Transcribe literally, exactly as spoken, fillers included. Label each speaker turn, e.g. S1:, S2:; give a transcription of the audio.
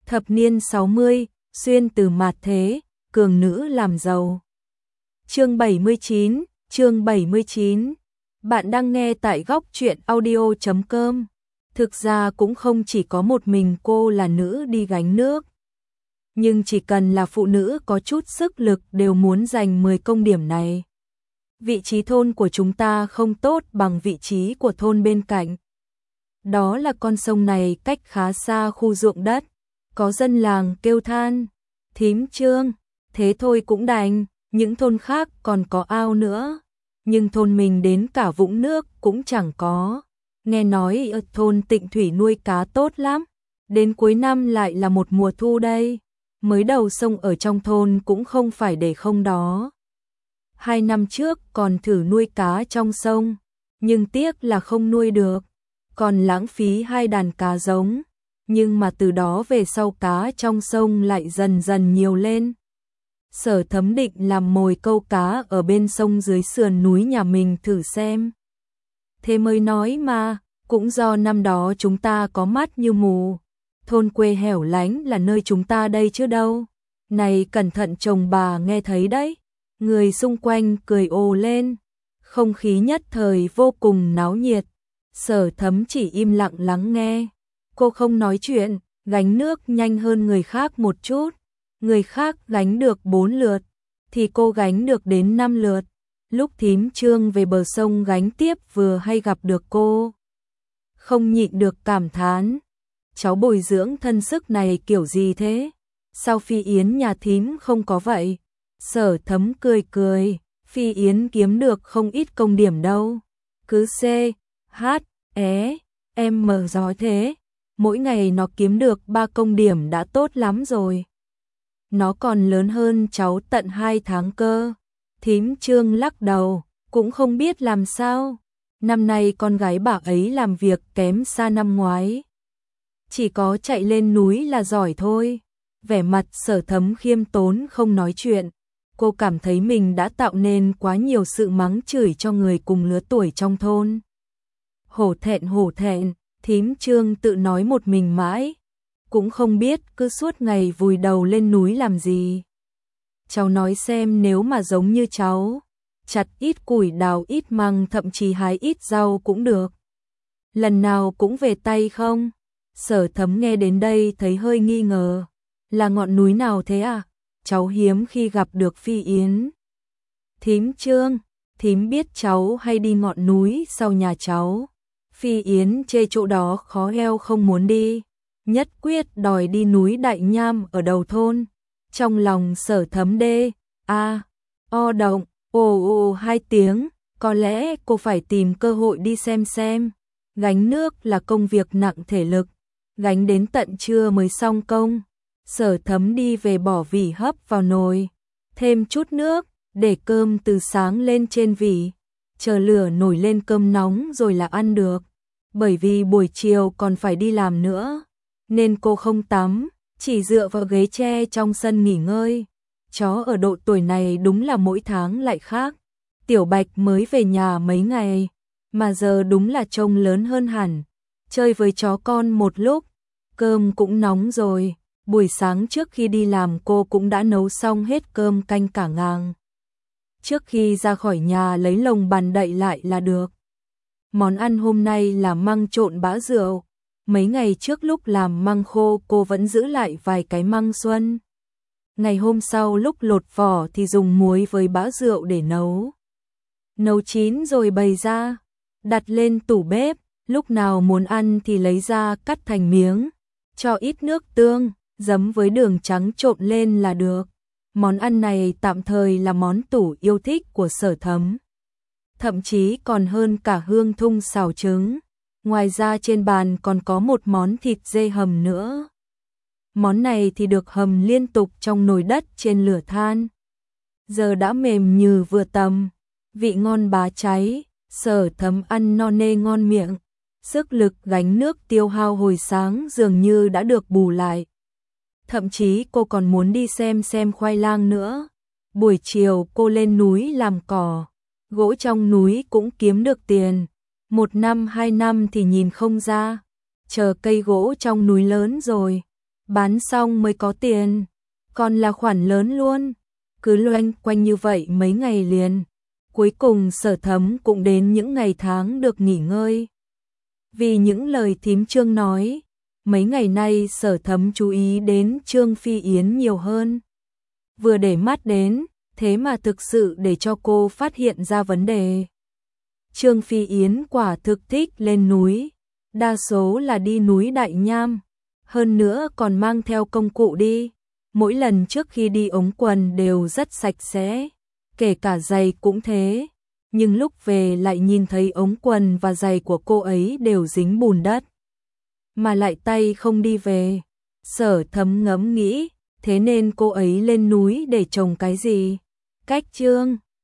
S1: Thập niên sáu mươi, xuyên từ mạt thế, cường nữ làm giàu. Chương bảy mươi chín, chương bảy mươi chín. Bạn đang nghe tại góc truyện audio chấm com. Thực ra cũng không chỉ có một mình cô là nữ đi gánh nước. Nhưng chỉ cần là phụ nữ có chút sức lực đều muốn giành mười công điểm này. Vị trí thôn của chúng ta không tốt bằng vị trí của thôn bên cạnh. Đó là con sông này cách khá xa khu ruộng đất. Có dân làng kêu than, thím Trương, thế thôi cũng đành, những thôn khác còn có ao nữa. Nhưng thôn mình đến cả vũng nước cũng chẳng có. Nghe nói ở thôn Tịnh Thủy nuôi cá tốt lắm. Đến cuối năm lại là một mùa thu đây. Mới đầu sông ở trong thôn cũng không phải để không đó. Hai năm trước còn thử nuôi cá trong sông. Nhưng tiếc là không nuôi được. Còn lãng phí hai đàn cá giống. Nhưng mà từ đó về sau cá trong sông lại dần dần nhiều lên. Sở Thấm định làm mồi câu cá ở bên sông dưới sườn núi nhà mình thử xem. Thế mới nói mà, cũng do năm đó chúng ta có mắt như mù. Thôn quê hẻo lánh là nơi chúng ta đây chứ đâu. Này cẩn thận chồng bà nghe thấy đấy. Người xung quanh cười ồ lên. Không khí nhất thời vô cùng náo nhiệt. Sở Thấm chỉ im lặng lắng nghe. Cô không nói chuyện, gánh nước nhanh hơn người khác một chút. Người khác gánh được bốn lượt, thì cô gánh được đến năm lượt. Lúc thím Trương về bờ sông gánh tiếp vừa hay gặp được cô. Không nhịn được cảm thán. Cháu bồi dưỡng thân sức này kiểu gì thế? Sao Phi Yến nhà thím không có vậy? Sở Thấm cười cười. Phi Yến kiếm được không ít công điểm đâu. Cứ C, H, E, M giỏi thế. Mỗi ngày nó kiếm được ba công điểm đã tốt lắm rồi. Nó còn lớn hơn cháu tận hai tháng cơ. Thím Trương lắc đầu, cũng không biết làm sao. Năm nay con gái bà ấy làm việc kém xa năm ngoái. Chỉ có chạy lên núi là giỏi thôi. Vẻ mặt Sở Thấm khiêm tốn không nói chuyện. Cô cảm thấy mình đã tạo nên quá nhiều sự mắng chửi cho người cùng lứa tuổi trong thôn. Hổ thẹn hổ thẹn. Thím Trương tự nói một mình mãi, cũng không biết cứ suốt ngày vùi đầu lên núi làm gì. Cháu nói xem nếu mà giống như cháu, chặt ít củi đào ít măng thậm chí hái ít rau cũng được. Lần nào cũng về tay không? Sở Thấm nghe đến đây thấy hơi nghi ngờ. Là ngọn núi nào thế à? Cháu hiếm khi gặp được Phi Yến. Thím Trương, thím biết cháu hay đi ngọn núi sau nhà cháu. Phi Yến chê chỗ đó khó eo không muốn đi, nhất quyết đòi đi núi Đại Nham ở đầu thôn. Trong lòng Sở Thấm đê, a, o động, ồ ồ hai tiếng, có lẽ cô phải tìm cơ hội đi xem xem. Gánh nước là công việc nặng thể lực, gánh đến tận trưa mới xong công. Sở Thấm đi về bỏ vỉ hấp vào nồi, thêm chút nước, để cơm từ sáng lên trên vỉ. Chờ lửa nổi lên cơm nóng rồi là ăn được. Bởi vì buổi chiều còn phải đi làm nữa, nên cô không tắm, chỉ dựa vào ghế tre trong sân nghỉ ngơi. Chó ở độ tuổi này đúng là mỗi tháng lại khác. Tiểu Bạch mới về nhà mấy ngày, mà giờ đúng là trông lớn hơn hẳn. Chơi với chó con một lúc, cơm cũng nóng rồi. Buổi sáng trước khi đi làm cô cũng đã nấu xong hết cơm canh cả ngàng. Trước khi ra khỏi nhà lấy lồng bàn đậy lại là được. Món ăn hôm nay là măng trộn bã rượu. Mấy ngày trước lúc làm măng khô cô vẫn giữ lại vài cái măng xuân. Ngày hôm sau lúc lột vỏ thì dùng muối với bã rượu để nấu. Nấu chín rồi bày ra, đặt lên tủ bếp, lúc nào muốn ăn thì lấy ra cắt thành miếng, cho ít nước tương, giấm với đường trắng trộn lên là được. Món ăn này tạm thời là món tủ yêu thích của Sở Thấm. Thậm chí còn hơn cả hương thung xào trứng. Ngoài ra trên bàn còn có một món thịt dê hầm nữa. Món này thì được hầm liên tục trong nồi đất trên lửa than. Giờ đã mềm như vừa tầm, vị ngon bá cháy, Sở Thấm ăn no nê ngon miệng. Sức lực gánh nước tiêu hao hồi sáng dường như đã được bù lại. Thậm chí cô còn muốn đi xem xem khoai lang nữa. Buổi chiều cô lên núi làm cỏ. Gỗ trong núi cũng kiếm được tiền. Một năm hai năm thì nhìn không ra. Chờ cây gỗ trong núi lớn rồi, bán xong mới có tiền, còn là khoản lớn luôn. Cứ loanh quanh như vậy mấy ngày liền, cuối cùng Sở Thấm cũng đến những ngày tháng được nghỉ ngơi. Vì những lời thím Trương nói, mấy ngày nay Sở Thấm chú ý đến Trương Phi Yến nhiều hơn. Vừa để mắt đến, thế mà thực sự để cho cô phát hiện ra vấn đề. Trương Phi Yến quả thực thích lên núi, đa số là đi núi Đại Nham, hơn nữa còn mang theo công cụ đi. Mỗi lần trước khi đi ống quần đều rất sạch sẽ, kể cả giày cũng thế. Nhưng lúc về lại nhìn thấy ống quần và giày của cô ấy đều dính bùn đất, mà lại tay không đi về. Sở Thấm ngẫm nghĩ, thế nên cô ấy lên núi để trồng cái gì? Cách Trương